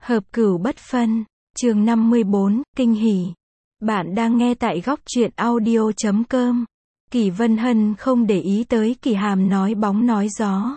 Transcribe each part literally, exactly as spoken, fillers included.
Hợp cửu bất phân, chương năm mươi bốn, kinh hỉ. Bạn đang nghe tại góc truyện audio chấm com. Kỷ Vân Hân không để ý tới Kỷ Hàm nói bóng nói gió.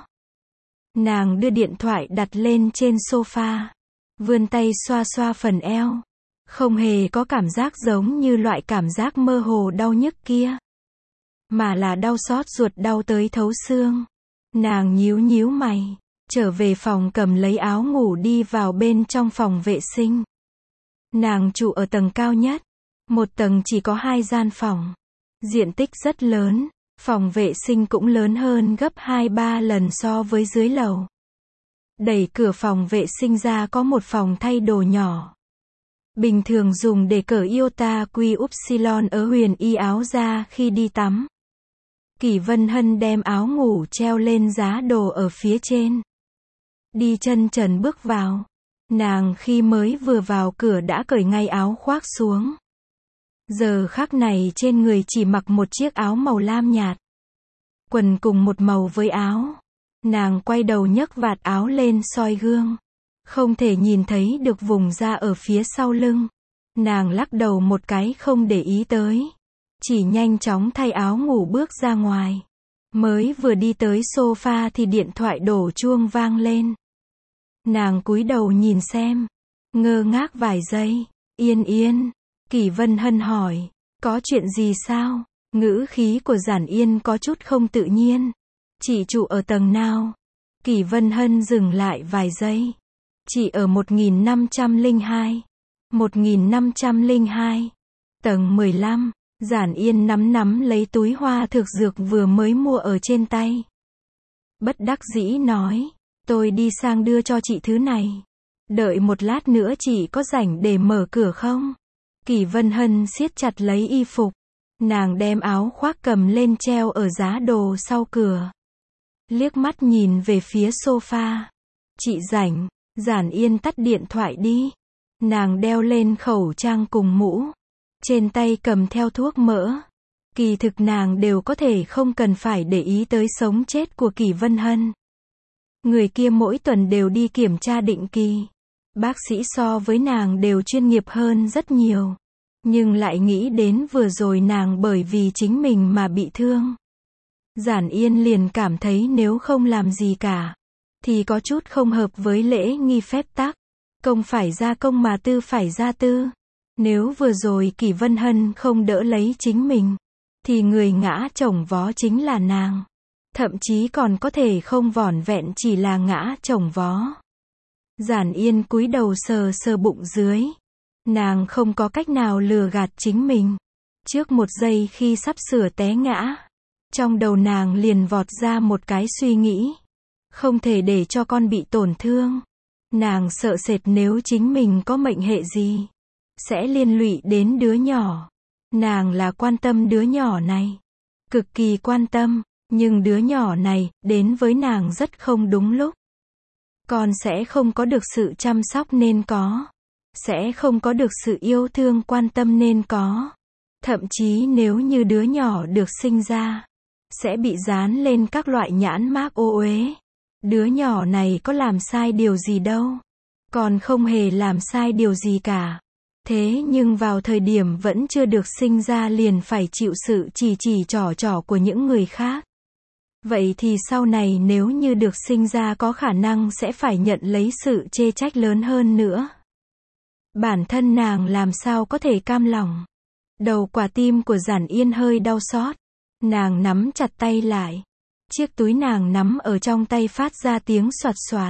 Nàng đưa điện thoại đặt lên trên sofa, vươn tay xoa xoa phần eo. Không hề có cảm giác giống như loại cảm giác mơ hồ đau nhức kia, mà là đau xót ruột, đau tới thấu xương. Nàng nhíu nhíu mày, trở về phòng cầm lấy áo ngủ đi vào bên trong phòng vệ sinh. Nàng trụ ở tầng cao nhất, một tầng chỉ có hai gian phòng, diện tích rất lớn, phòng vệ sinh cũng lớn hơn gấp hai ba lần so với dưới lầu. Đẩy cửa phòng vệ sinh ra có một phòng thay đồ nhỏ, bình thường dùng để cởi iota quy upsilon ở huyền y áo ra khi đi tắm. Kỷ Vân Hân đem áo ngủ treo lên giá đồ ở phía trên, đi chân trần bước vào. Nàng khi mới vừa vào cửa đã cởi ngay áo khoác xuống. Giờ khắc này trên người chỉ mặc một chiếc áo màu lam nhạt, quần cùng một màu với áo. Nàng quay đầu nhấc vạt áo lên soi gương, không thể nhìn thấy được vùng da ở phía sau lưng. Nàng lắc đầu một cái không để ý tới, chỉ nhanh chóng thay áo ngủ bước ra ngoài. Mới vừa đi tới sofa thì điện thoại đổ chuông vang lên. Nàng cúi đầu nhìn xem, ngơ ngác vài giây. Yên Yên, Kỷ Vân Hân hỏi, có chuyện gì sao? Ngữ khí của Giản Yên có chút không tự nhiên. Chị trụ ở tầng nào? Kỷ Vân Hân dừng lại vài giây. Chị ở một nghìn năm trăm lẻ hai. một nghìn năm trăm lẻ hai. Tầng mười lăm. Giản Yên nắm nắm lấy túi hoa thực dược vừa mới mua ở trên tay. Bất đắc dĩ nói, tôi đi sang đưa cho chị thứ này. Đợi một lát nữa chị có rảnh để mở cửa không? Kỷ Vân Hân siết chặt lấy y phục. Nàng đem áo khoác cầm lên treo ở giá đồ sau cửa. Liếc mắt nhìn về phía sofa. Chị rảnh. Giản Yên tắt điện thoại đi. Nàng đeo lên khẩu trang cùng mũ. Trên tay cầm theo thuốc mỡ. Kỳ thực nàng đều có thể không cần phải để ý tới sống chết của Kỷ Vân Hân. Người kia mỗi tuần đều đi kiểm tra định kỳ. Bác sĩ so với nàng đều chuyên nghiệp hơn rất nhiều. Nhưng lại nghĩ đến vừa rồi nàng bởi vì chính mình mà bị thương. Giản Yên liền cảm thấy nếu không làm gì cả, thì có chút không hợp với lễ nghi phép tắc. Công phải ra công mà tư phải ra tư. Nếu vừa rồi Kỷ Vân Hân không đỡ lấy chính mình, thì người ngã chồng vó chính là nàng. Thậm chí còn có thể không vỏn vẹn chỉ là ngã chồng vó. Giản Yên cúi đầu sờ sờ bụng dưới. Nàng không có cách nào lừa gạt chính mình. Trước một giây khi sắp sửa té ngã, trong đầu nàng liền vọt ra một cái suy nghĩ. Không thể để cho con bị tổn thương. Nàng sợ sệt nếu chính mình có mệnh hệ gì, sẽ liên lụy đến đứa nhỏ. Nàng là quan tâm đứa nhỏ này, cực kỳ quan tâm, nhưng đứa nhỏ này đến với nàng rất không đúng lúc. Con sẽ không có được sự chăm sóc nên có, sẽ không có được sự yêu thương quan tâm nên có. Thậm chí nếu như đứa nhỏ được sinh ra, sẽ bị dán lên các loại nhãn mác ô uế. Đứa nhỏ này có làm sai điều gì đâu, còn không hề làm sai điều gì cả. Thế nhưng vào thời điểm vẫn chưa được sinh ra liền phải chịu sự chỉ chỉ trỏ trỏ của những người khác. Vậy thì sau này nếu như được sinh ra có khả năng sẽ phải nhận lấy sự chê trách lớn hơn nữa. Bản thân nàng làm sao có thể cam lòng. Đầu quả tim của Giản Yên hơi đau xót. Nàng nắm chặt tay lại. Chiếc túi nàng nắm ở trong tay phát ra tiếng xoạt xoạt.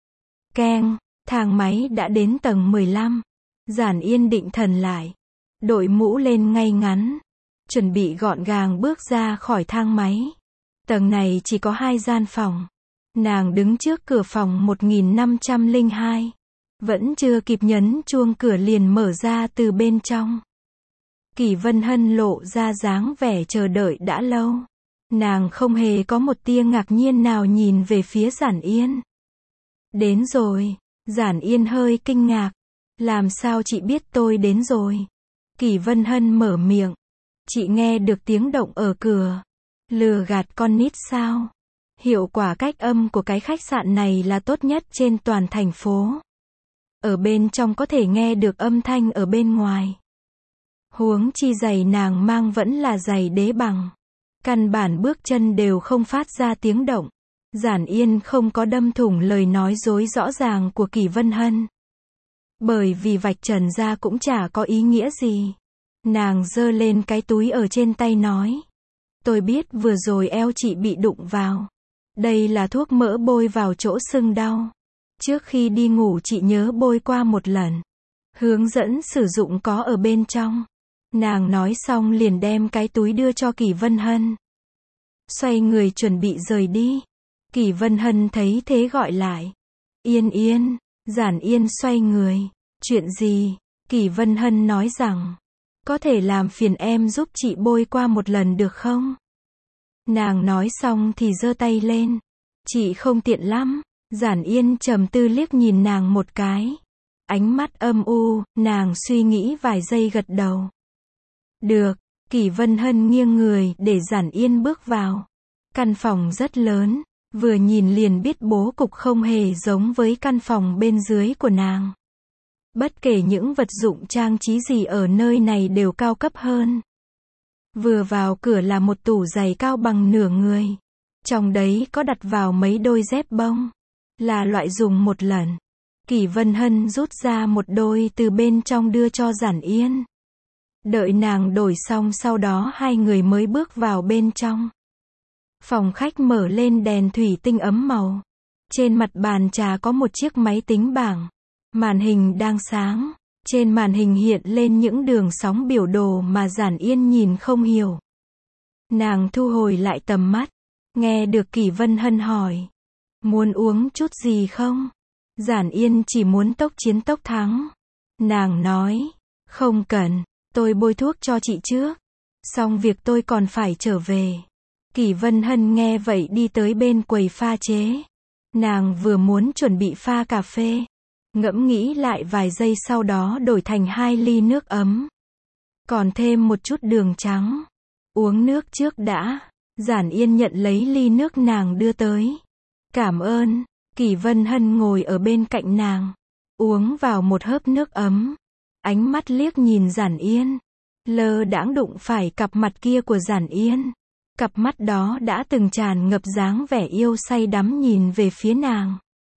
Keng, thang máy đã đến tầng mười lăm. Giản Yên định thần lại, đội mũ lên ngay ngắn, chuẩn bị gọn gàng bước ra khỏi thang máy. Tầng này chỉ có hai gian phòng. Nàng đứng trước cửa phòng một nghìn năm trăm lẻ hai. Vẫn chưa kịp nhấn chuông cửa liền mở ra từ bên trong. Kỷ Vân Hân lộ ra dáng vẻ chờ đợi đã lâu. Nàng không hề có một tia ngạc nhiên nào nhìn về phía Giản Yên. Đến rồi. Giản Yên hơi kinh ngạc. Làm sao chị biết tôi đến rồi? Kỷ Vân Hân mở miệng. Chị nghe được tiếng động ở cửa. Lừa gạt con nít sao? Hiệu quả cách âm của cái khách sạn này là tốt nhất trên toàn thành phố. ở bên trong có thể nghe được âm thanh ở bên ngoài. Huống chi giày nàng mang vẫn là giày đế bằng. Căn bản bước chân đều không phát ra tiếng động. Giản Yên không có đâm thủng lời nói dối rõ ràng của Kỷ Vân Hân. Bởi vì vạch trần ra cũng chả có ý nghĩa gì. Nàng giơ lên cái túi ở trên tay nói. Tôi biết vừa rồi eo chị bị đụng vào. Đây là thuốc mỡ bôi vào chỗ sưng đau. Trước khi đi ngủ chị nhớ bôi qua một lần. Hướng dẫn sử dụng có ở bên trong. Nàng nói xong liền đem cái túi đưa cho Kỷ Vân Hân. Xoay người chuẩn bị rời đi. Kỷ Vân Hân thấy thế gọi lại. Yên Yên. Giản Yên xoay người. Chuyện gì? Kỷ Vân Hân nói rằng. Có thể làm phiền em giúp chị bôi qua một lần được không? Nàng nói xong thì giơ tay lên. Chị không tiện lắm. Giản Yên trầm tư liếc nhìn nàng một cái. Ánh mắt âm u, nàng suy nghĩ vài giây gật đầu. Được. Kỷ Vân Hân nghiêng người để Giản Yên bước vào. Căn phòng rất lớn. Vừa nhìn liền biết bố cục không hề giống với căn phòng bên dưới của nàng. Bất kể những vật dụng trang trí gì ở nơi này đều cao cấp hơn. Vừa vào cửa là một tủ giày cao bằng nửa người. Trong đấy có đặt vào mấy đôi dép bông. Là loại dùng một lần. Kỷ Vân Hân rút ra một đôi từ bên trong đưa cho Giản Yên. Đợi nàng đổi xong sau đó hai người mới bước vào bên trong. Phòng khách mở lên đèn thủy tinh ấm màu. Trên mặt bàn trà có một chiếc máy tính bảng. Màn hình đang sáng. Trên màn hình hiện lên những đường sóng biểu đồ mà Giản Yên nhìn không hiểu. Nàng thu hồi lại tầm mắt. Nghe được Kỷ Vân Hân hỏi. Muốn uống chút gì không? Giản Yên chỉ muốn tốc chiến tốc thắng. Nàng nói. Không cần. Tôi bôi thuốc cho chị trước. Xong việc tôi còn phải trở về. Kỷ Vân Hân nghe vậy đi tới bên quầy pha chế. Nàng vừa muốn chuẩn bị pha cà phê. Ngẫm nghĩ lại vài giây sau đó đổi thành hai ly nước ấm. Còn thêm một chút đường trắng. Uống nước trước đã. Giản Yên nhận lấy ly nước nàng đưa tới. Cảm ơn. Kỷ Vân Hân ngồi ở bên cạnh nàng. Uống vào một hớp nước ấm. Ánh mắt liếc nhìn Giản Yên. Lơ đãng đụng phải cặp mặt kia của Giản Yên. Cặp mắt đó đã từng tràn ngập dáng vẻ yêu say đắm nhìn về phía nàng.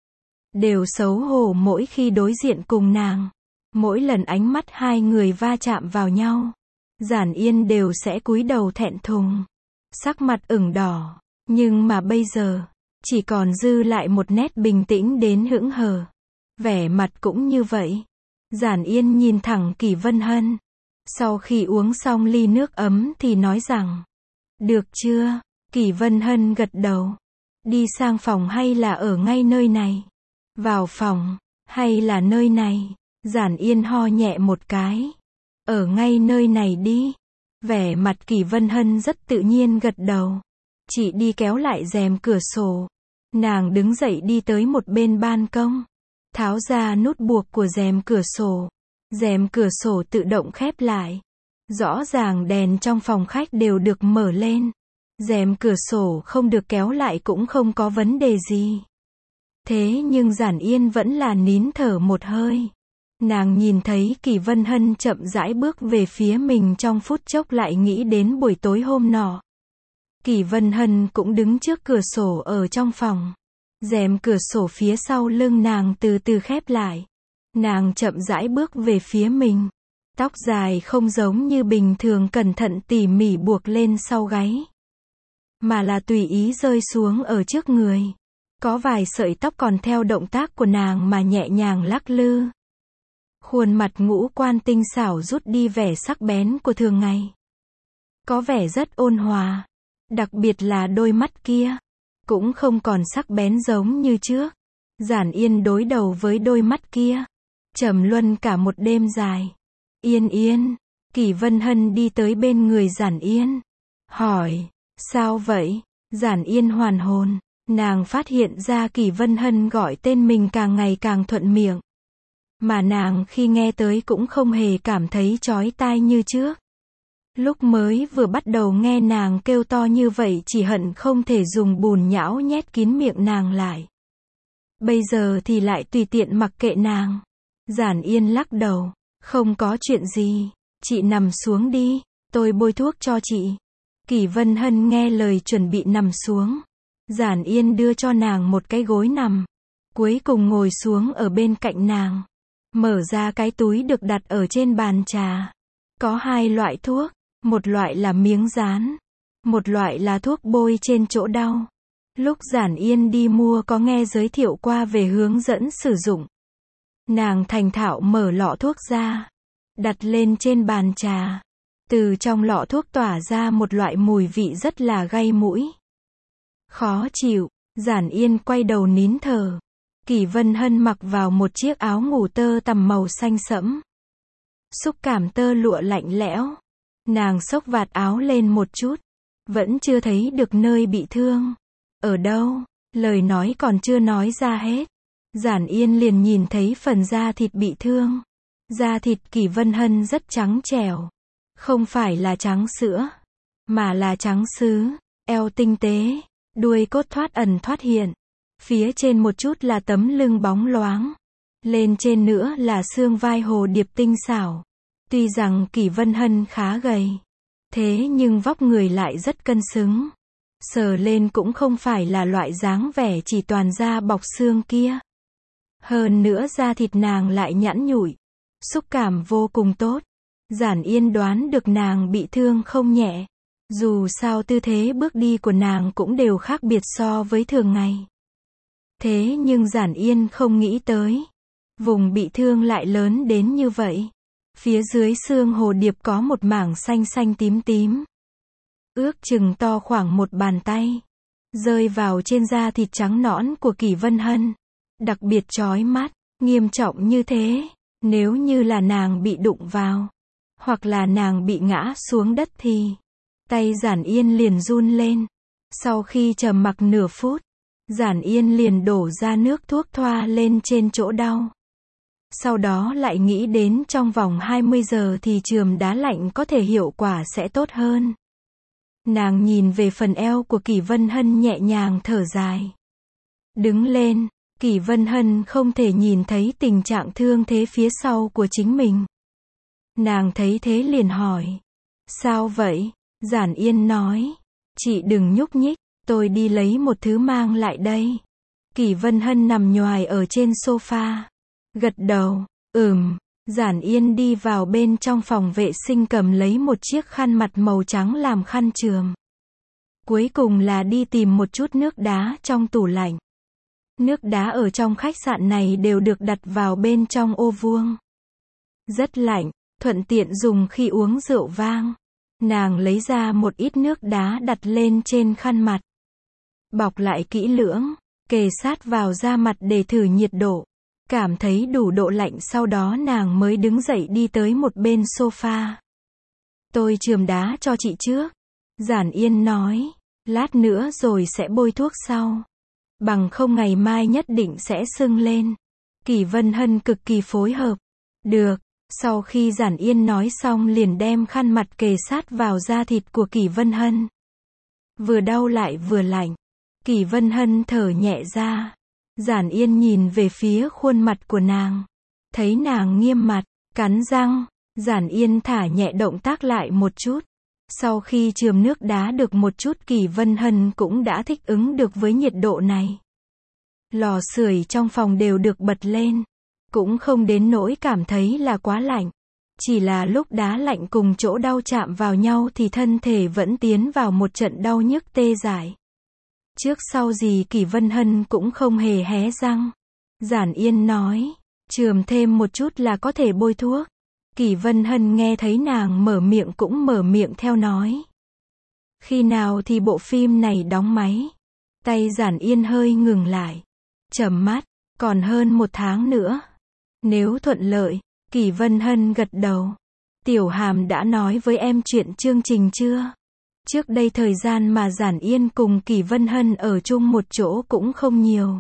Đều xấu hổ mỗi khi đối diện cùng nàng. Mỗi lần ánh mắt hai người va chạm vào nhau. Giản Yên đều sẽ cúi đầu thẹn thùng. Sắc mặt ửng đỏ. Nhưng mà bây giờ, chỉ còn dư lại một nét bình tĩnh đến hững hờ. Vẻ mặt cũng như vậy. Giản Yên nhìn thẳng Kỷ Vân Hân. Sau khi uống xong ly nước ấm thì nói rằng. Được chưa? Kỷ Vân Hân gật đầu. Đi sang phòng hay là ở ngay nơi này? Vào phòng, hay là nơi này? Giản Yên ho nhẹ một cái. Ở ngay nơi này đi. Vẻ mặt Kỷ Vân Hân rất tự nhiên gật đầu. Chị đi kéo lại rèm cửa sổ. Nàng đứng dậy đi tới một bên ban công. Tháo ra nút buộc của rèm cửa sổ. Rèm cửa sổ tự động khép lại. Rõ ràng đèn trong phòng khách đều được mở lên. Rèm cửa sổ không được kéo lại cũng không có vấn đề gì. Thế nhưng Giản Yên vẫn là nín thở một hơi. Nàng nhìn thấy Kỷ Vân Hân chậm rãi bước về phía mình trong phút chốc lại nghĩ đến buổi tối hôm nọ. Kỷ Vân Hân cũng đứng trước cửa sổ ở trong phòng. Rèm cửa sổ phía sau lưng nàng từ từ khép lại. Nàng chậm rãi bước về phía mình. Tóc dài không giống như bình thường cẩn thận tỉ mỉ buộc lên sau gáy. Mà là tùy ý rơi xuống ở trước người. Có vài sợi tóc còn theo động tác của nàng mà nhẹ nhàng lắc lư. Khuôn mặt ngũ quan tinh xảo rút đi vẻ sắc bén của thường ngày. Có vẻ rất ôn hòa. Đặc biệt là đôi mắt kia. Cũng không còn sắc bén giống như trước. Giản Yên đối đầu với đôi mắt kia. Trầm luân cả một đêm dài. Yên Yên. Kỷ Vân Hân đi tới bên người Giản Yên. Hỏi. Sao vậy? Giản Yên hoàn hồn. Nàng phát hiện ra Kỷ Vân Hân gọi tên mình càng ngày càng thuận miệng. Mà nàng khi nghe tới cũng không hề cảm thấy chói tai như trước. Lúc mới vừa bắt đầu nghe nàng kêu to như vậy chỉ hận không thể dùng bùn nhão nhét kín miệng nàng lại. Bây giờ thì lại tùy tiện mặc kệ nàng. Giản Yên lắc đầu. Không có chuyện gì. Chị nằm xuống đi. Tôi bôi thuốc cho chị. Kỷ Vân Hân nghe lời chuẩn bị nằm xuống. Giản Yên đưa cho nàng một cái gối nằm. Cuối cùng ngồi xuống ở bên cạnh nàng. Mở ra cái túi được đặt ở trên bàn trà. Có hai loại thuốc. Một loại là miếng dán. Một loại là thuốc bôi trên chỗ đau. Lúc Giản Yên đi mua có nghe giới thiệu qua về hướng dẫn sử dụng. Nàng thành thạo mở lọ thuốc ra. Đặt lên trên bàn trà. Từ trong lọ thuốc tỏa ra một loại mùi vị rất là gây mũi. Khó chịu. Giản Yên quay đầu nín thở. Kỷ Vân Hân mặc vào một chiếc áo ngủ tơ tằm màu xanh sẫm. Xúc cảm tơ lụa lạnh lẽo. Nàng xốc vạt áo lên một chút. Vẫn chưa thấy được nơi bị thương. Ở đâu? Lời nói còn chưa nói ra hết. Giản Yên liền nhìn thấy phần da thịt bị thương. Da thịt Kỷ Vân Hân rất trắng trẻo. Không phải là trắng sữa. Mà là trắng sứ. Eo tinh tế. Đuôi cốt thoát ẩn thoát hiện. Phía trên một chút là tấm lưng bóng loáng. Lên trên nữa là xương vai hồ điệp tinh xảo. Tuy rằng Kỷ Vân Hân khá gầy. Thế nhưng vóc người lại rất cân xứng. Sờ lên cũng không phải là loại dáng vẻ chỉ toàn da bọc xương kia. Hơn nữa da thịt nàng lại nhẵn nhụi. Xúc cảm vô cùng tốt. Giản Yên đoán được nàng bị thương không nhẹ. Dù sao tư thế bước đi của nàng cũng đều khác biệt so với thường ngày. Thế nhưng Giản Yên không nghĩ tới. Vùng bị thương lại lớn đến như vậy. Phía dưới xương hồ điệp có một mảng xanh xanh tím tím. Ước chừng to khoảng một bàn tay. Rơi vào trên da thịt trắng nõn của Kỷ Vân Hân. Đặc biệt chói mắt, nghiêm trọng như thế. Nếu như là nàng bị đụng vào. Hoặc là nàng bị ngã xuống đất thì. Tay Giản Yên liền run lên. Sau khi trầm mặc nửa phút. Giản Yên liền đổ ra nước thuốc thoa lên trên chỗ đau. Sau đó lại nghĩ đến trong vòng hai mươi giờ thì chườm đá lạnh có thể hiệu quả sẽ tốt hơn. Nàng nhìn về phần eo của Kỷ Vân Hân nhẹ nhàng thở dài. Đứng lên, Kỷ Vân Hân không thể nhìn thấy tình trạng thương thế phía sau của chính mình. Nàng thấy thế liền hỏi. Sao vậy? Giản Yên nói. Chị đừng nhúc nhích, tôi đi lấy một thứ mang lại đây. Kỷ Vân Hân nằm nhoài ở trên sofa. Gật đầu, ừm. Giản Yên đi vào bên trong phòng vệ sinh cầm lấy một chiếc khăn mặt màu trắng làm khăn chườm. Cuối cùng là đi tìm một chút nước đá trong tủ lạnh. Nước đá ở trong khách sạn này đều được đặt vào bên trong ô vuông. Rất lạnh, thuận tiện dùng khi uống rượu vang. Nàng lấy ra một ít nước đá đặt lên trên khăn mặt. Bọc lại kỹ lưỡng, kề sát vào da mặt để thử nhiệt độ. Cảm thấy đủ độ lạnh sau đó nàng mới đứng dậy đi tới một bên sofa. Tôi chườm đá cho chị trước. Giản Yên nói. Lát nữa rồi sẽ bôi thuốc sau. Bằng không ngày mai nhất định sẽ sưng lên. Kỷ Vân Hân cực kỳ phối hợp. Được. Sau khi Giản Yên nói xong liền đem khăn mặt kề sát vào da thịt của Kỷ Vân Hân. Vừa đau lại vừa lạnh. Kỷ Vân Hân thở nhẹ ra. Giản Yên nhìn về phía khuôn mặt của nàng. Thấy nàng nghiêm mặt, cắn răng. Giản Yên thả nhẹ động tác lại một chút. Sau khi chườm nước đá được một chút Kỷ Vân Hân cũng đã thích ứng được với nhiệt độ này. Lò sưởi trong phòng đều được bật lên. Cũng không đến nỗi cảm thấy là quá lạnh. Chỉ là lúc đá lạnh cùng chỗ đau chạm vào nhau thì thân thể vẫn tiến vào một trận đau nhức tê dại. Trước sau gì Kỷ Vân Hân cũng không hề hé răng. Giản Yên nói, chườm thêm một chút là có thể bôi thuốc. Kỷ Vân Hân nghe thấy nàng mở miệng cũng mở miệng theo nói. Khi nào thì bộ phim này đóng máy? Tay Giản Yên hơi ngừng lại. Trầm mắt, còn hơn một tháng nữa. Nếu thuận lợi, Kỷ Vân Hân gật đầu. Tiểu Hàm đã nói với em chuyện chương trình chưa? Trước đây thời gian mà Giản Yên cùng Kỷ Vân Hân ở chung một chỗ cũng không nhiều.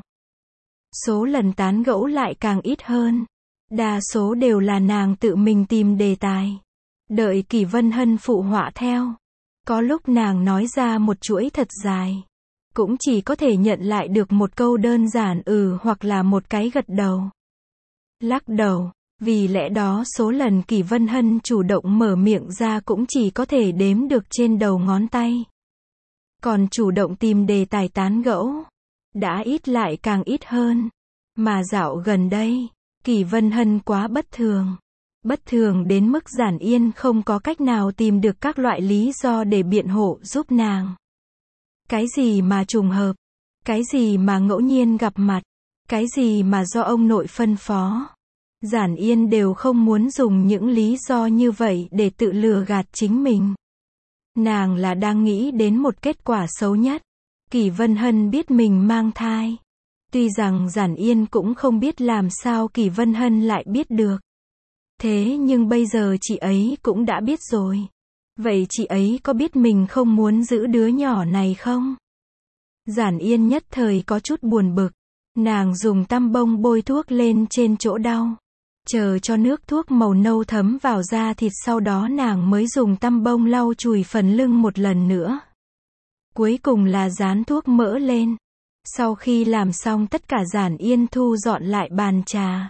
Số lần tán gẫu lại càng ít hơn. Đa số đều là nàng tự mình tìm đề tài. Đợi Kỷ Vân Hân phụ họa theo. Có lúc nàng nói ra một chuỗi thật dài. Cũng chỉ có thể nhận lại được một câu đơn giản ừ hoặc là một cái gật đầu. lắc đầu. Vì lẽ đó số lần Kỷ Vân Hân chủ động mở miệng ra cũng chỉ có thể đếm được trên đầu ngón tay. Còn chủ động tìm đề tài tán gẫu, đã ít lại càng ít hơn. Mà dạo gần đây, Kỷ Vân Hân quá bất thường. Bất thường đến mức Giản Yên không có cách nào tìm được các loại lý do để biện hộ giúp nàng. Cái gì mà trùng hợp? Cái gì mà ngẫu nhiên gặp mặt? Cái gì mà do ông nội phân phó? Giản Yên đều không muốn dùng những lý do như vậy để tự lừa gạt chính mình. Nàng là đang nghĩ đến một kết quả xấu nhất. Kỷ Vân Hân biết mình mang thai. Tuy rằng Giản Yên cũng không biết làm sao Kỷ Vân Hân lại biết được. Thế nhưng bây giờ chị ấy cũng đã biết rồi. Vậy chị ấy có biết mình không muốn giữ đứa nhỏ này không? Giản Yên nhất thời có chút buồn bực. Nàng dùng tăm bông bôi thuốc lên trên chỗ đau. Chờ cho nước thuốc màu nâu thấm vào da thịt, sau đó nàng mới dùng tăm bông lau chùi phần lưng một lần nữa. Cuối cùng là dán thuốc mỡ lên. Sau khi làm xong tất cả, Giản Yên thu dọn lại bàn trà.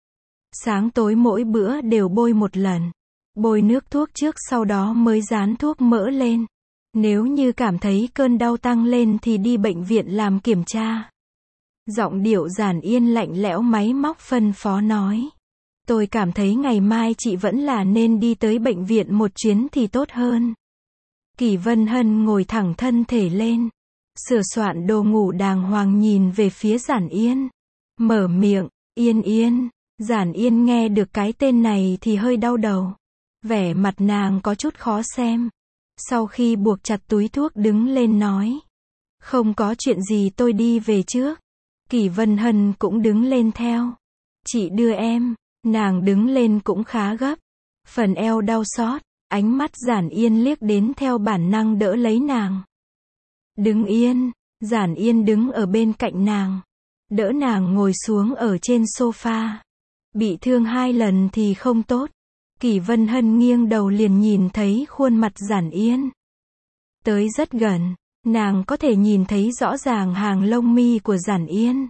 Sáng tối mỗi bữa đều bôi một lần. Bôi nước thuốc trước sau đó mới dán thuốc mỡ lên. Nếu như cảm thấy cơn đau tăng lên thì đi bệnh viện làm kiểm tra. Giọng điệu Giản Yên lạnh lẽo máy móc phân phó nói. Tôi cảm thấy ngày mai chị vẫn là nên đi tới bệnh viện một chuyến thì tốt hơn. Kỷ Vân Hân ngồi thẳng thân thể lên. Sửa soạn đồ ngủ đàng hoàng nhìn về phía Giản Yên. Mở miệng, Yên Yên. Giản Yên nghe được cái tên này thì hơi đau đầu. Vẻ mặt nàng có chút khó xem. Sau khi buộc chặt túi thuốc đứng lên nói. Không có chuyện gì, tôi đi về trước. Kỷ Vân Hân cũng đứng lên theo. Chị đưa em. Nàng đứng lên cũng khá gấp. Phần eo đau xót. Ánh mắt Giản Yên liếc đến theo bản năng đỡ lấy nàng. Đứng yên. Giản Yên đứng ở bên cạnh nàng. Đỡ nàng ngồi xuống ở trên sofa. Bị thương hai lần thì không tốt. Kỷ Vân Hân nghiêng đầu liền nhìn thấy khuôn mặt Giản Yên. Tới rất gần, nàng có thể nhìn thấy rõ ràng hàng lông mi của Giản Yên.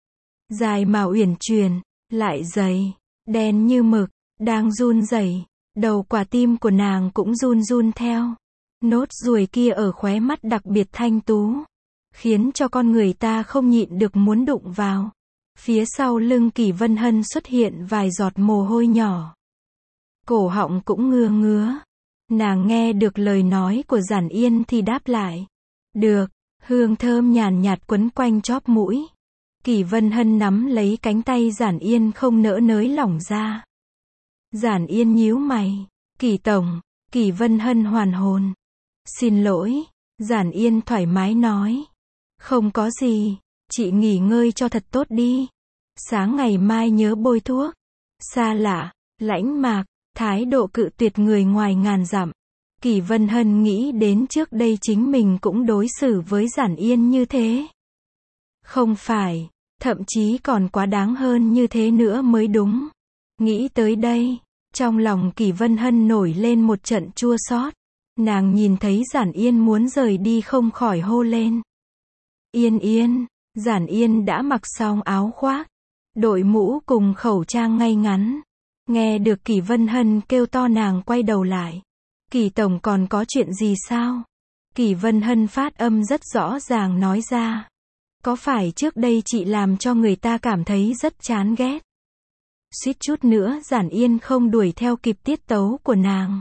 Dài mà uyển chuyển, lại dày, đen như mực, đang run rẩy. Đầu quả tim của nàng cũng run run theo. Nốt ruồi kia ở khóe mắt đặc biệt thanh tú, khiến cho con người ta không nhịn được muốn đụng vào. Phía sau lưng Kỷ Vân Hân xuất hiện vài giọt mồ hôi nhỏ. Cổ họng cũng ngứa ngứa. Nàng nghe được lời nói của Giản Yên thì đáp lại. Được, hương thơm nhàn nhạt quấn quanh chóp mũi. Kỷ Vân Hân nắm lấy cánh tay Giản Yên không nỡ nới lỏng ra. Giản Yên nhíu mày. Kỷ tổng. Kỷ Vân Hân hoàn hồn. Xin lỗi. Giản Yên thoải mái nói. Không có gì. Chị nghỉ ngơi cho thật tốt đi. Sáng ngày mai nhớ bôi thuốc. Xa lạ, lãnh mạc, thái độ cự tuyệt người ngoài ngàn dặm. Kỷ Vân Hân nghĩ đến trước đây chính mình cũng đối xử với Giản Yên như thế. Không phải, thậm chí còn quá đáng hơn như thế nữa mới đúng. Nghĩ tới đây, trong lòng Kỷ Vân Hân nổi lên một trận chua xót. Nàng nhìn thấy Giản Yên muốn rời đi không khỏi hô lên. Yên Yên. Giản Yên đã mặc xong áo khoác, đội mũ cùng khẩu trang ngay ngắn. Nghe được Kỷ Vân Hân kêu to, nàng quay đầu lại. Kỷ tổng, còn có chuyện gì sao? Kỷ Vân Hân phát âm rất rõ ràng nói ra. Có phải trước đây chị làm cho người ta cảm thấy rất chán ghét? Suýt chút nữa Giản Yên không đuổi theo kịp tiết tấu của nàng.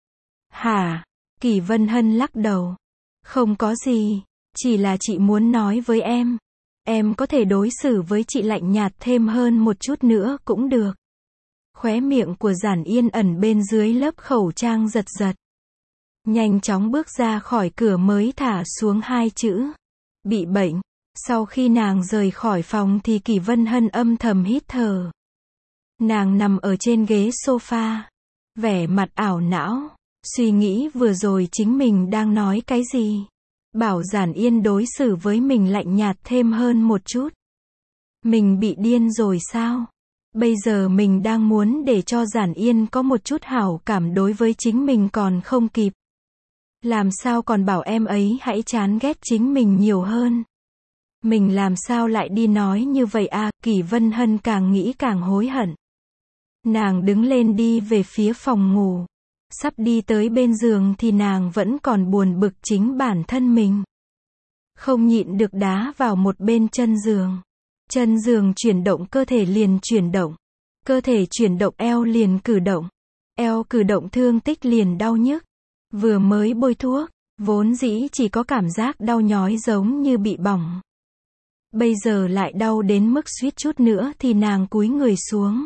Hả? Kỷ Vân Hân lắc đầu. Không có gì, chỉ là chị muốn nói với em. Em có thể đối xử với chị lạnh nhạt thêm hơn một chút nữa cũng được. Khóe miệng của Giản Yên ẩn bên dưới lớp khẩu trang giật giật. Nhanh chóng bước ra khỏi cửa mới thả xuống hai chữ. Bị bệnh. Sau khi nàng rời khỏi phòng thì Kỷ Vân Hân âm thầm hít thở. Nàng nằm ở trên ghế sofa. Vẻ mặt ảo não. Suy nghĩ vừa rồi chính mình đang nói cái gì. Bảo Giản Yên đối xử với mình lạnh nhạt thêm hơn một chút. Mình bị điên rồi sao? Bây giờ mình đang muốn để cho Giản Yên có một chút hảo cảm đối với chính mình còn không kịp. Làm sao còn bảo em ấy hãy chán ghét chính mình nhiều hơn. Mình làm sao lại đi nói như vậy à? Kỷ Vân Hân càng nghĩ càng hối hận. Nàng đứng lên đi về phía phòng ngủ. Sắp đi tới bên giường thì nàng vẫn còn buồn bực chính bản thân mình. Không nhịn được đá vào một bên chân giường. Chân giường chuyển động cơ thể liền chuyển động. Cơ thể chuyển động eo liền cử động. Eo cử động thương tích liền đau nhức. Vừa mới bôi thuốc, vốn dĩ chỉ có cảm giác đau nhói giống như bị bỏng. Bây giờ lại đau đến mức suýt chút nữa thì nàng cúi người xuống.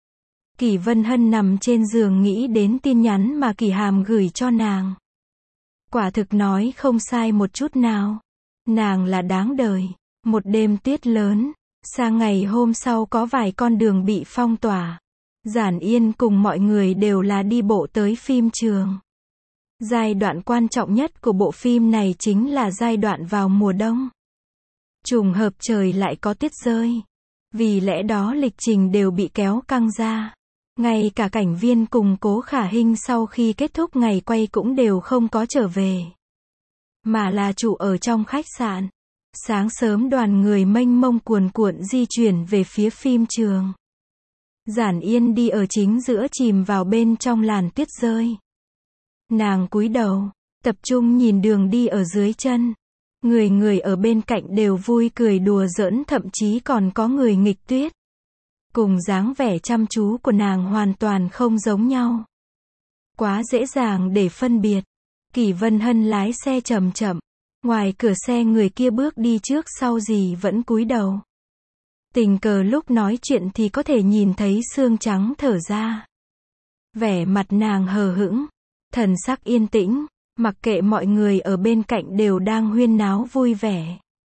Kỷ Vân Hân nằm trên giường nghĩ đến tin nhắn mà Kỷ Hàm gửi cho nàng. Quả thực nói không sai một chút nào. Nàng là đáng đời. Một đêm tuyết lớn. Sang ngày hôm sau có vài con đường bị phong tỏa. Giản Yên cùng mọi người đều là đi bộ tới phim trường. Giai đoạn quan trọng nhất của bộ phim này chính là giai đoạn vào mùa đông. Trùng hợp trời lại có tuyết rơi. Vì lẽ đó lịch trình đều bị kéo căng ra. Ngay cả cảnh viên cùng Cố Khả Hinh sau khi kết thúc ngày quay cũng đều không có trở về. Mà là trụ ở trong khách sạn. Sáng sớm đoàn người mênh mông cuồn cuộn di chuyển về phía phim trường. Giản Yên đi ở chính giữa chìm vào bên trong làn tuyết rơi. Nàng cúi đầu, tập trung nhìn đường đi ở dưới chân. Người người ở bên cạnh đều vui cười đùa giỡn, thậm chí còn có người nghịch tuyết. Cùng dáng vẻ chăm chú của nàng hoàn toàn không giống nhau. Quá dễ dàng để phân biệt. Kỷ Vân Hân lái xe chậm chậm. Ngoài cửa xe người kia bước đi trước sau gì vẫn cúi đầu. Tình cờ lúc nói chuyện thì có thể nhìn thấy xương trắng thở ra. Vẻ mặt nàng hờ hững, thần sắc yên tĩnh, mặc kệ mọi người ở bên cạnh đều đang huyên náo vui vẻ.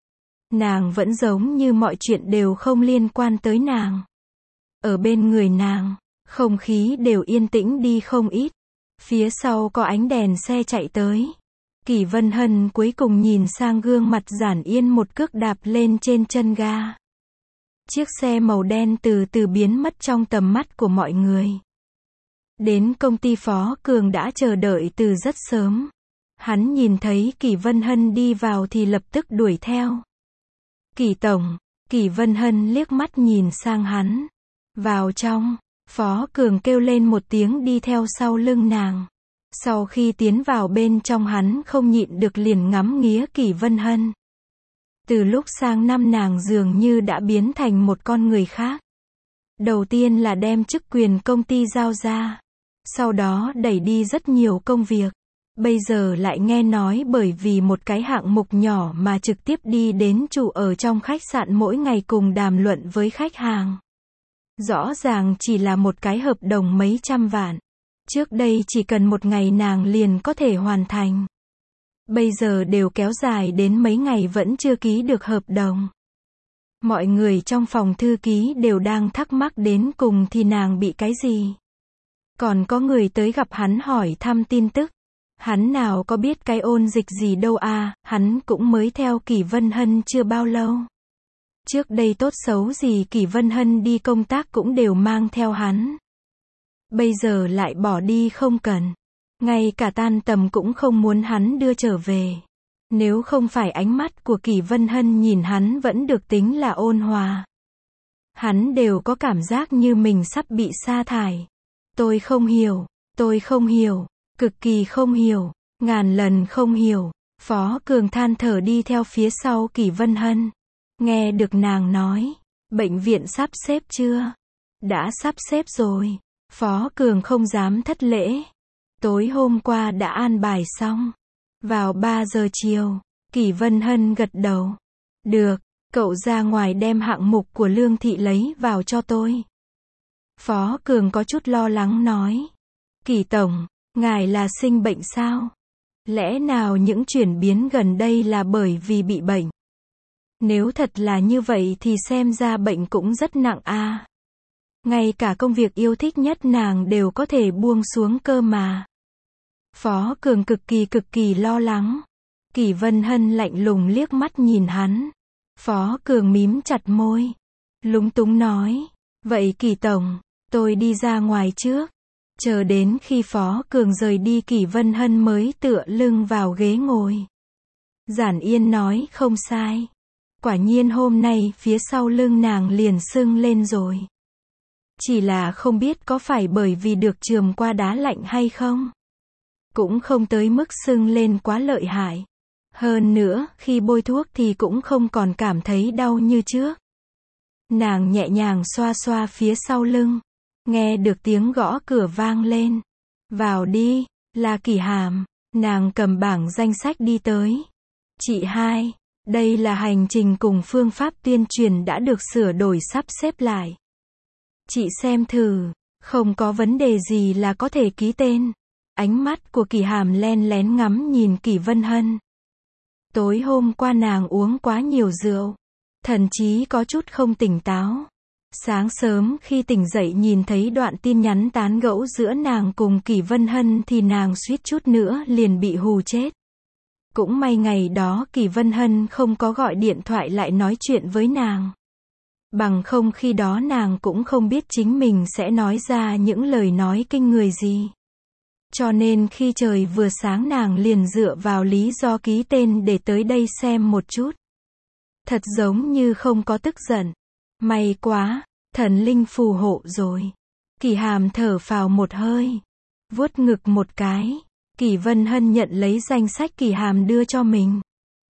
Nàng vẫn giống như mọi chuyện đều không liên quan tới nàng. Ở bên người nàng, không khí đều yên tĩnh đi không ít. Phía sau có ánh đèn xe chạy tới. Kỷ Vân Hân cuối cùng nhìn sang gương mặt Giản Yên, một cước đạp lên trên chân ga. Chiếc xe màu đen từ từ biến mất trong tầm mắt của mọi người. Đến công ty Phó Cường đã chờ đợi từ rất sớm. Hắn nhìn thấy Kỷ Vân Hân đi vào thì lập tức đuổi theo. Kỷ tổng, Kỷ Vân Hân liếc mắt nhìn sang hắn. Vào trong, Phó Cường kêu lên một tiếng đi theo sau lưng nàng. Sau khi tiến vào bên trong hắn không nhịn được liền ngắm nghía Kỷ Vân Hân. Từ lúc sang năm nàng dường như đã biến thành một con người khác. Đầu tiên là đem chức quyền công ty giao ra. Sau đó đẩy đi rất nhiều công việc. Bây giờ lại nghe nói bởi vì một cái hạng mục nhỏ mà trực tiếp đi đến trụ ở trong khách sạn mỗi ngày cùng đàm luận với khách hàng. Rõ ràng chỉ là một cái hợp đồng mấy trăm vạn. Trước đây chỉ cần một ngày nàng liền có thể hoàn thành. Bây giờ đều kéo dài đến mấy ngày vẫn chưa ký được hợp đồng. Mọi người trong phòng thư ký đều đang thắc mắc đến cùng thì nàng bị cái gì. Còn có người tới gặp hắn hỏi thăm tin tức. Hắn nào có biết cái ôn dịch gì đâu à, hắn cũng mới theo Kỷ Vân Hân chưa bao lâu. Trước đây tốt xấu gì Kỷ Vân Hân đi công tác cũng đều mang theo hắn. Bây giờ lại bỏ đi không cần. Ngay cả tan tầm cũng không muốn hắn đưa trở về. Nếu không phải ánh mắt của Kỷ Vân Hân nhìn hắn vẫn được tính là ôn hòa. Hắn đều có cảm giác như mình sắp bị sa thải. Tôi không hiểu, tôi không hiểu, cực kỳ không hiểu, ngàn lần không hiểu. Phó Cường than thở đi theo phía sau Kỷ Vân Hân. Nghe được nàng nói, bệnh viện sắp xếp chưa? Đã sắp xếp rồi. Phó Cường không dám thất lễ. Tối hôm qua đã an bài xong. Vào ba giờ chiều, Kỷ Vân Hân gật đầu. Được, cậu ra ngoài đem hạng mục của Lương Thị lấy vào cho tôi. Phó Cường có chút lo lắng nói. Kỷ tổng, ngài là sinh bệnh sao? Lẽ nào những chuyển biến gần đây là bởi vì bị bệnh? Nếu thật là như vậy thì xem ra bệnh cũng rất nặng a. Ngay cả công việc yêu thích nhất nàng đều có thể buông xuống cơ mà. Phó Cường cực kỳ cực kỳ lo lắng. Kỷ Vân Hân lạnh lùng liếc mắt nhìn hắn. Phó Cường mím chặt môi. Lúng túng nói. Vậy Kỷ tổng, tôi đi ra ngoài trước. Chờ đến khi Phó Cường rời đi Kỷ Vân Hân mới tựa lưng vào ghế ngồi. Giản Yên nói không sai. Quả nhiên hôm nay phía sau lưng nàng liền sưng lên rồi. Chỉ là không biết có phải bởi vì được chườm qua đá lạnh hay không. Cũng không tới mức sưng lên quá lợi hại. Hơn nữa, khi bôi thuốc thì cũng không còn cảm thấy đau như trước. Nàng nhẹ nhàng xoa xoa phía sau lưng. Nghe được tiếng gõ cửa vang lên. Vào đi, là Kỳ Hàm. Nàng cầm bảng danh sách đi tới. Chị hai, đây là hành trình cùng phương pháp tuyên truyền đã được sửa đổi sắp xếp lại. Chị xem thử, không có vấn đề gì là có thể ký tên. Ánh mắt của Kỳ Hàm len lén ngắm nhìn Kỷ Vân Hân. Tối hôm qua nàng uống quá nhiều rượu, thậm chí có chút không tỉnh táo. Sáng sớm khi tỉnh dậy nhìn thấy đoạn tin nhắn tán gẫu giữa nàng cùng Kỷ Vân Hân thì nàng suýt chút nữa liền bị hù chết. Cũng may ngày đó Kỷ Vân Hân không có gọi điện thoại lại nói chuyện với nàng. Bằng không khi đó nàng cũng không biết chính mình sẽ nói ra những lời nói kinh người gì. Cho nên khi trời vừa sáng nàng liền dựa vào lý do ký tên để tới đây xem một chút. Thật giống như không có tức giận. May quá, thần linh phù hộ rồi. Kỷ Hàm thở phào một hơi, vuốt ngực một cái. Kỷ Vân Hân nhận lấy danh sách Kỷ Hàm đưa cho mình.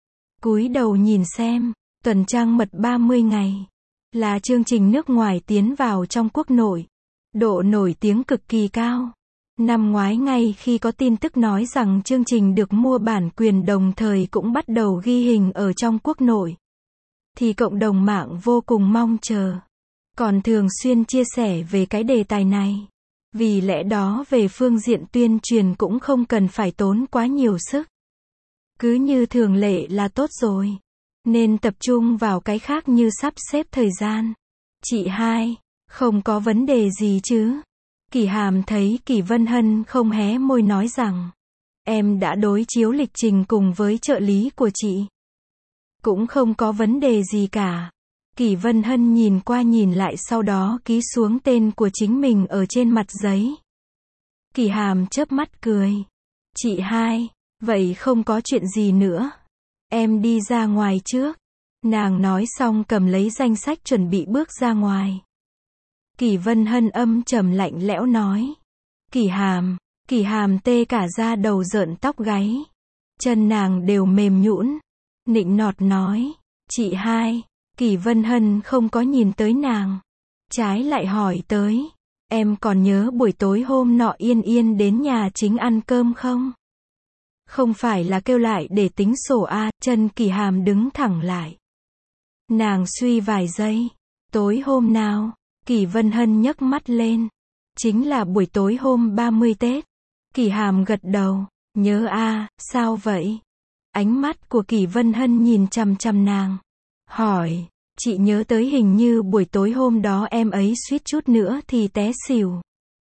Cúi đầu nhìn xem, tuần trăng mật ba mươi ngày. Là chương trình nước ngoài tiến vào trong quốc nội. Độ nổi tiếng cực kỳ cao. Năm ngoái ngay khi có tin tức nói rằng chương trình được mua bản quyền đồng thời cũng bắt đầu ghi hình ở trong quốc nội, thì cộng đồng mạng vô cùng mong chờ. Còn thường xuyên chia sẻ về cái đề tài này. Vì lẽ đó về phương diện tuyên truyền cũng không cần phải tốn quá nhiều sức. Cứ như thường lệ là tốt rồi. Nên tập trung vào cái khác như sắp xếp thời gian. Chị hai, không có vấn đề gì chứ? Kỷ Hàm thấy Kỷ Vân Hân không hé môi nói rằng, em đã đối chiếu lịch trình cùng với trợ lý của chị. Cũng không có vấn đề gì cả. Kỷ Vân Hân nhìn qua nhìn lại sau đó ký xuống tên của chính mình ở trên mặt giấy. Kỷ Hàm chớp mắt cười. Chị hai, vậy không có chuyện gì nữa. Em đi ra ngoài trước. Nàng nói xong cầm lấy danh sách chuẩn bị bước ra ngoài. Kỷ Vân Hân âm trầm lạnh lẽo nói. Kỷ Hàm, Kỷ Hàm tê cả da đầu rợn tóc gáy. Chân nàng đều mềm nhũn. Nịnh nọt nói. Chị hai. Kỷ Vân Hân không có nhìn tới nàng. Trái lại hỏi tới. Em còn nhớ buổi tối hôm nọ Yên Yên đến nhà chính ăn cơm không? Không phải là kêu lại để tính sổ à, chân Kỷ Hàm đứng thẳng lại. Nàng suy vài giây. Tối hôm nào? Kỷ Vân Hân nhấc mắt lên. Chính là buổi tối hôm ba mươi Tết. Kỷ Hàm gật đầu. Nhớ à, sao vậy? Ánh mắt của Kỷ Vân Hân nhìn chằm chằm nàng. Hỏi, chị nhớ tới hình như buổi tối hôm đó em ấy suýt chút nữa thì té xỉu.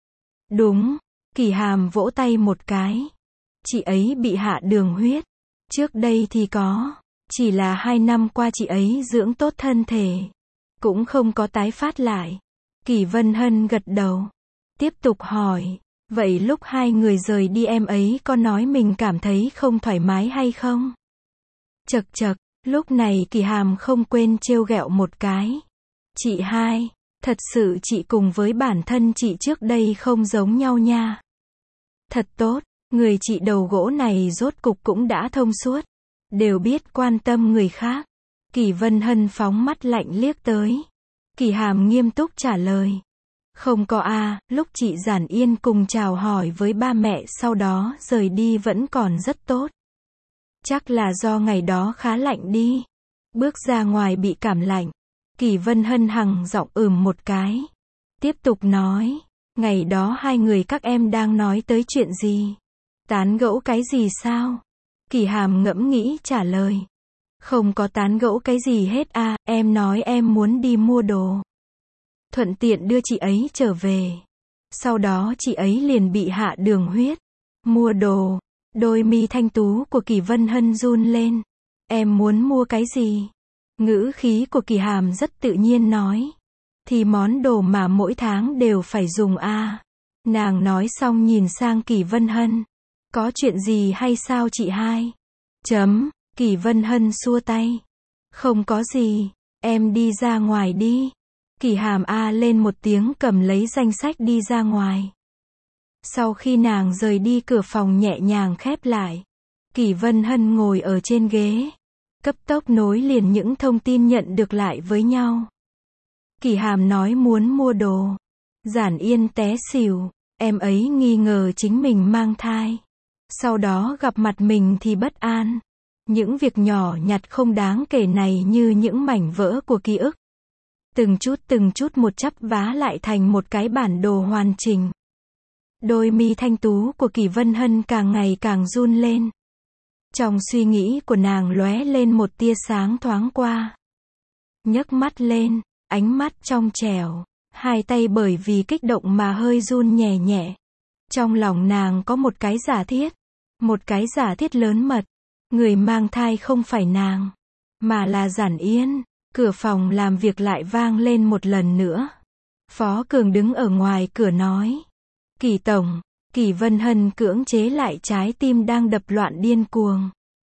Đúng. Kỷ Hàm vỗ tay một cái. Chị ấy bị hạ đường huyết. Trước đây thì có. Chỉ là hai năm qua chị ấy dưỡng tốt thân thể. Cũng không có tái phát lại. Kỷ Vân Hân gật đầu. Tiếp tục hỏi. Vậy lúc hai người rời đi em ấy có nói mình cảm thấy không thoải mái hay không? Chật chật. Lúc này Kỷ Hàm không quên trêu ghẹo một cái. Chị hai. Thật sự chị cùng với bản thân chị trước đây không giống nhau nha. Thật tốt. Người chị đầu gỗ này rốt cục cũng đã thông suốt. Đều biết quan tâm người khác. Kỷ Vân Hân phóng mắt lạnh liếc tới. Kỷ Hàm nghiêm túc trả lời. Không có a, lúc chị Giản Yên cùng chào hỏi với ba mẹ sau đó rời đi vẫn còn rất tốt. Chắc là do ngày đó khá lạnh đi. Bước ra ngoài bị cảm lạnh. Kỷ Vân Hân hằng giọng ừm một cái. Tiếp tục nói. Ngày đó hai người các em đang nói tới chuyện gì? Tán gẫu cái gì sao? Kỷ Hàm ngẫm nghĩ trả lời. Không có tán gẫu cái gì hết a, em nói em muốn đi mua đồ. Thuận tiện đưa chị ấy trở về. Sau đó chị ấy liền bị hạ đường huyết. Mua đồ. Đôi mi thanh tú của Kỷ Vân Hân run lên. Em muốn mua cái gì? Ngữ khí của Kỷ Hàm rất tự nhiên nói. Thì món đồ mà mỗi tháng đều phải dùng a. Nàng nói xong nhìn sang Kỷ Vân Hân. Có chuyện gì hay sao chị hai? Chấm. Kỷ Vân Hân xua tay. Không có gì. Em đi ra ngoài đi. Kỳ Hàm a lên một tiếng cầm lấy danh sách đi ra ngoài. Sau khi nàng rời đi, cửa phòng nhẹ nhàng khép lại. Kỷ Vân Hân ngồi ở trên ghế, cấp tốc nối liền những thông tin nhận được lại với nhau. Kỳ Hàm nói muốn mua đồ. Giản Yên té xỉu, em ấy nghi ngờ chính mình mang thai. Sau đó gặp mặt mình thì bất an. Những việc nhỏ nhặt không đáng kể này như những mảnh vỡ của ký ức. Từng chút từng chút một chắp vá lại thành một cái bản đồ hoàn chỉnh. Đôi mi thanh tú của Kỷ Vân Hân càng ngày càng run lên. Trong suy nghĩ của nàng lóe lên một tia sáng thoáng qua. Nhấc mắt lên, ánh mắt trong trẻo, hai tay bởi vì kích động mà hơi run nhẹ nhẹ. Trong lòng nàng có một cái giả thiết, một cái giả thiết lớn mật. Người mang thai không phải nàng, mà là Giản Yên. Cửa phòng làm việc lại vang lên một lần nữa. Phó Cường đứng ở ngoài cửa nói. Kỷ tổng. Kỷ Vân Hân cưỡng chế lại trái tim đang đập loạn điên cuồng.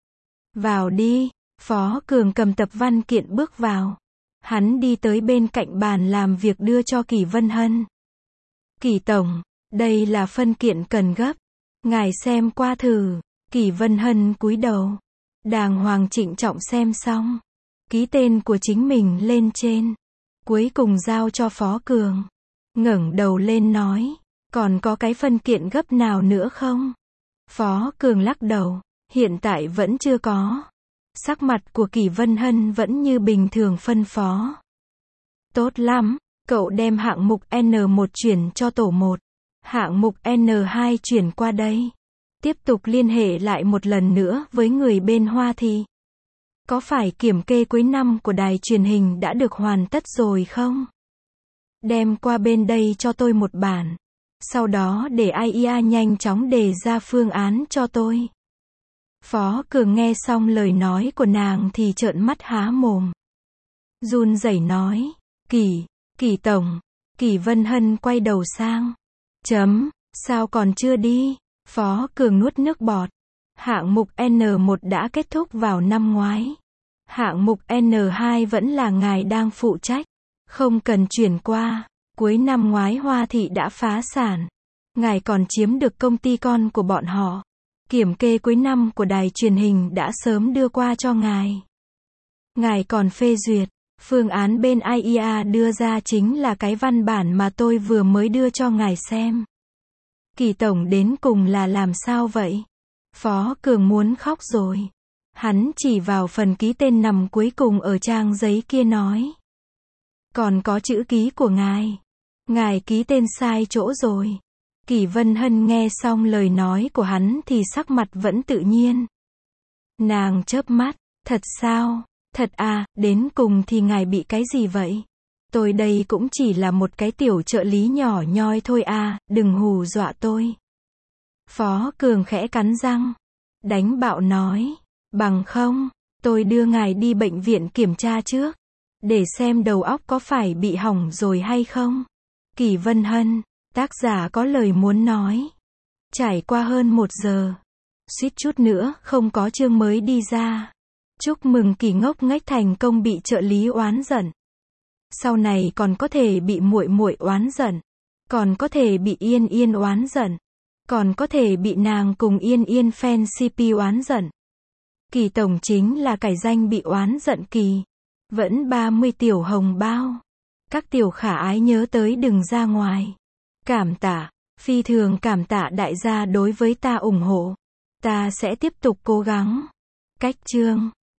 Vào đi. Phó Cường cầm tập văn kiện bước vào. Hắn đi tới bên cạnh bàn làm việc đưa cho Kỷ Vân Hân. Kỷ tổng, đây là phân kiện cần gấp. Ngài xem qua thử. Kỷ Vân Hân cúi đầu. Đàng hoàng trịnh trọng xem xong. Ký tên của chính mình lên trên. Cuối cùng giao cho Phó Cường. Ngẩng đầu lên nói. Còn có cái phân kiện gấp nào nữa không? Phó Cường lắc đầu. Hiện tại vẫn chưa có. Sắc mặt của Kỷ Vân Hân vẫn như bình thường phân phó. Tốt lắm. Cậu đem hạng mục N một chuyển cho tổ một. Hạng mục N hai chuyển qua đây. Tiếp tục liên hệ lại một lần nữa với người bên Hoa Thị. Có phải kiểm kê cuối năm của đài truyền hình đã được hoàn tất rồi không? Đem qua bên đây cho tôi một bản. Sau đó để i a e a nhanh chóng đề ra phương án cho tôi. Phó Cường nghe xong lời nói của nàng thì trợn mắt há mồm. Run rẩy nói. Kỷ, Kỷ tổng. Kỷ Vân Hân quay đầu sang. Chấm, sao còn chưa đi? Phó Cường nuốt nước bọt. Hạng mục N một đã kết thúc vào năm ngoái. Hạng mục N hai vẫn là ngài đang phụ trách. Không cần chuyển qua. Cuối năm ngoái Hoa Thị đã phá sản. Ngài còn chiếm được công ty con của bọn họ. Kiểm kê cuối năm của đài truyền hình đã sớm đưa qua cho ngài. Ngài còn phê duyệt. Phương án bên i a e a đưa ra chính là cái văn bản mà tôi vừa mới đưa cho ngài xem. Kỷ tổng đến cùng là làm sao vậy? Phó Cường muốn khóc rồi. Hắn chỉ vào phần ký tên nằm cuối cùng ở trang giấy kia nói. Còn có chữ ký của ngài. Ngài ký tên sai chỗ rồi. Kỷ Vân Hân nghe xong lời nói của hắn thì sắc mặt vẫn tự nhiên. Nàng chớp mắt. Thật sao? Thật à, đến cùng thì ngài bị cái gì vậy? Tôi đây cũng chỉ là một cái tiểu trợ lý nhỏ nhoi thôi à, đừng hù dọa tôi. Phó Cường khẽ cắn răng. Đánh bạo nói. Bằng không, tôi đưa ngài đi bệnh viện kiểm tra trước. Để xem đầu óc có phải bị hỏng rồi hay không. Kỷ Vân Hân, tác giả có lời muốn nói. Trải qua hơn một giờ. Suýt chút nữa không có chương mới đi ra. Chúc mừng Kỷ ngốc nghếch thành công bị trợ lý oán giận. Sau này còn có thể bị muội muội oán giận. Còn có thể bị Yên Yên oán giận. Còn có thể bị nàng cùng Yên Yên fan xê pê oán giận. Kỷ tổng chính là cải danh bị oán giận Kỳ. Vẫn ba mươi tiểu hồng bao. Các tiểu khả ái nhớ tới đừng ra ngoài. Cảm tạ. Phi thường cảm tạ đại gia đối với ta ủng hộ. Ta sẽ tiếp tục cố gắng. Cách chương.